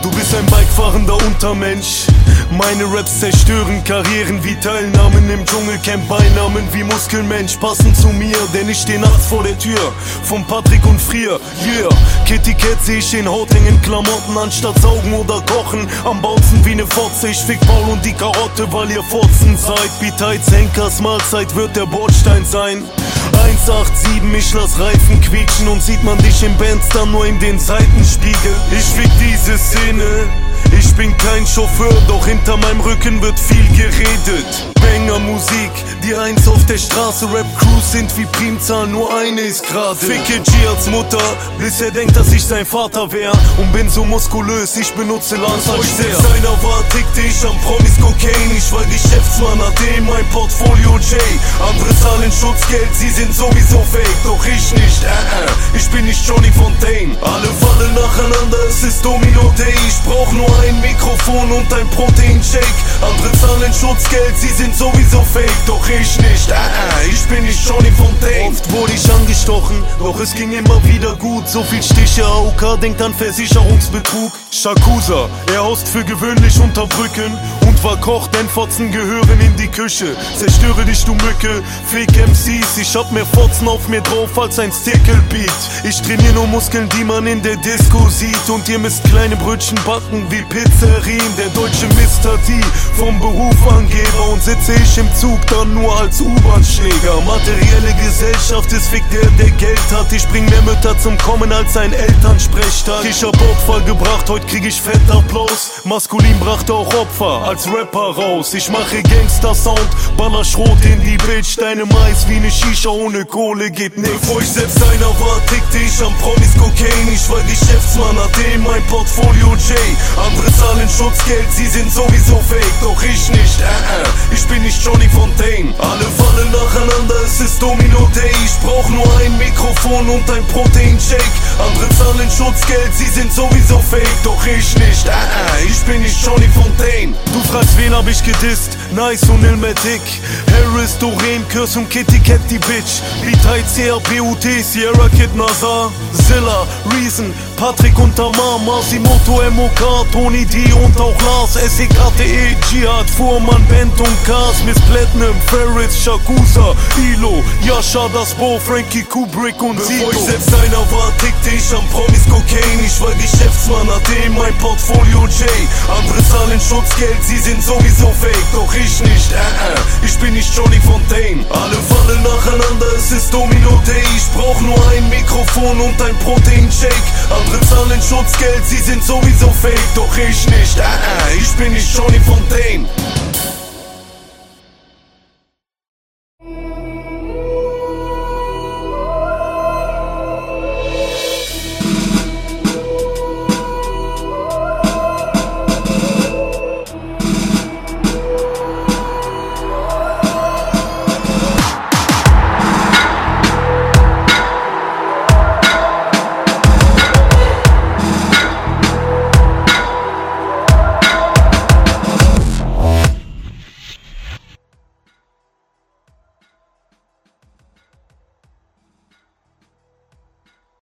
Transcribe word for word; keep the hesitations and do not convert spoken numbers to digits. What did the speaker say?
Du bist ein bikefahrender Untermensch. Meine Raps zerstören Karrieren wie Teilnahmen im Dschungelcamp. Beinamen wie Muskelmensch passen zu mir, denn ich steh nachts vor der Tür von Patrick und Frier. Yeah, Kitty Cat seh ich in hautengen Klamotten anstatt saugen oder kochen. Am Bouncen wie ne Fotze, ich fick Paul und die Karotte, weil ihr Fotzen seid. Beteils Henkers Mahlzeit wird der Bordstein sein. eins acht sieben, ich lass Reifen quietschen und sieht man dich im Bandster nur in den Seitenspiegel. Ich fick diese Szene. Ich bin kein Chauffeur, doch hinter meinem Rücken wird viel geredet. Banger Musik, die Eins auf der Straße. Rap-Crews sind wie Primzahl, nur eine ist gerade. Ficke G als Mutter, bis er denkt, dass ich sein Vater wär. Und bin so muskulös, ich benutze Lance als sehr. Seiner war, tickte ich am Promis Cocaine. Ich war Geschäftsmann, hatte mein Portfolio J. Andere zahlen Schutzgeld, sie sind sowieso fake. Doch ich nicht, äh, äh, ich bin nicht Johnny Fontaine. Alle fallen nacheinander, es ist Domino Day. Ich brauch nur ein Mikrofon und ein Protein-Shake. Andere zahlen Schutzgeld, sie sind sowieso fake. Doch ich nicht, äh, äh, ich bin nicht Johnny Fontaine. Oft wurde ich angestochen, doch es ging immer wieder gut. So viel Stiche, A O K denkt an Versicherungsbetrug. Shakusa, er haust für gewöhnlich unter Brücken und war Koch, denn Fotzen gehören in die Küche. Zerstöre dich, du Mücke, Fake M Cs. Ich hab mehr Fotzen auf mir drauf als ein Stickelbeat. Ich trainiere nur Muskeln, die man in der Disco sieht. Und ihr müsst kleine Brötchen backen wie Pizzerin. Der deutsche Mister T, vom Beruf Angeber. Und sitze ich im Zug dann nur als U-Bahn-Schläger. Materielle Gesellschaft ist fick der, der Geld hat. Ich bring mehr Mütter zum Kommen als ein Elternsprechtag. Ich hab Opfer gebracht, heute krieg ich fett Applaus. Maskulin brachte auch Opfer als Rapper raus. Ich mache Gangster-Sound, baller Schrot in die Bitch. Deine Mais wie ne Shisha, ohne Kohle geht nix. Bevor ich selbst einer war, tickte ich am Promis Cocaine. Ich war Geschäftsmann, hatte in mein Portfolio J. Andere zahlen Schutzgeld, sie sind sowieso fake. Doch ich nicht, äh, äh, ich bin nicht Johnny Fontaine. Alle fallen nacheinander, es ist Domino Day. Ich brauch nur ein Mikrofon und ein Protein-Shake. Andere zahlen Schutzgeld, sie sind sowieso fake. Doch ich nicht, äh, äh, ich bin nicht Johnny Fontaine. Du fragst, wen hab ich gedisst? Nice und Ilmatic, Harris, Doreen, Curse und Kitty Cat, die Bitch. Beat C R P U T, Sierra Kid, Nazar, Zilla, Reason, Patrick und Tamar, Masimoto, M O K, Tony D und auch Lars, S E K T E, Jihad, Fuhrmann, Bent und Cars, Miss Platinum, Ferris, Shakusa, Ilo, Yasha, Das Bo, Frankie, Kubrick und Zito. Bevor ich selbst einer war, tickte ich am Promis Cocaine. Ich war Geschäftsmann, hatte in mein Portfolio J. Andere zahlen Schutzgeld, sie sind sowieso fake. Doch ich nicht, äh, äh, ich bin nicht Johnny Fontaine. Alle fallen nacheinander, es ist Domino Day. Ich brauch nur ein Mikrofon und ein Protein-Shake. Andere zahlen Schutzgeld, sie sind sowieso fake. Doch ich nicht, äh, äh, ich bin nicht Johnny Fontaine.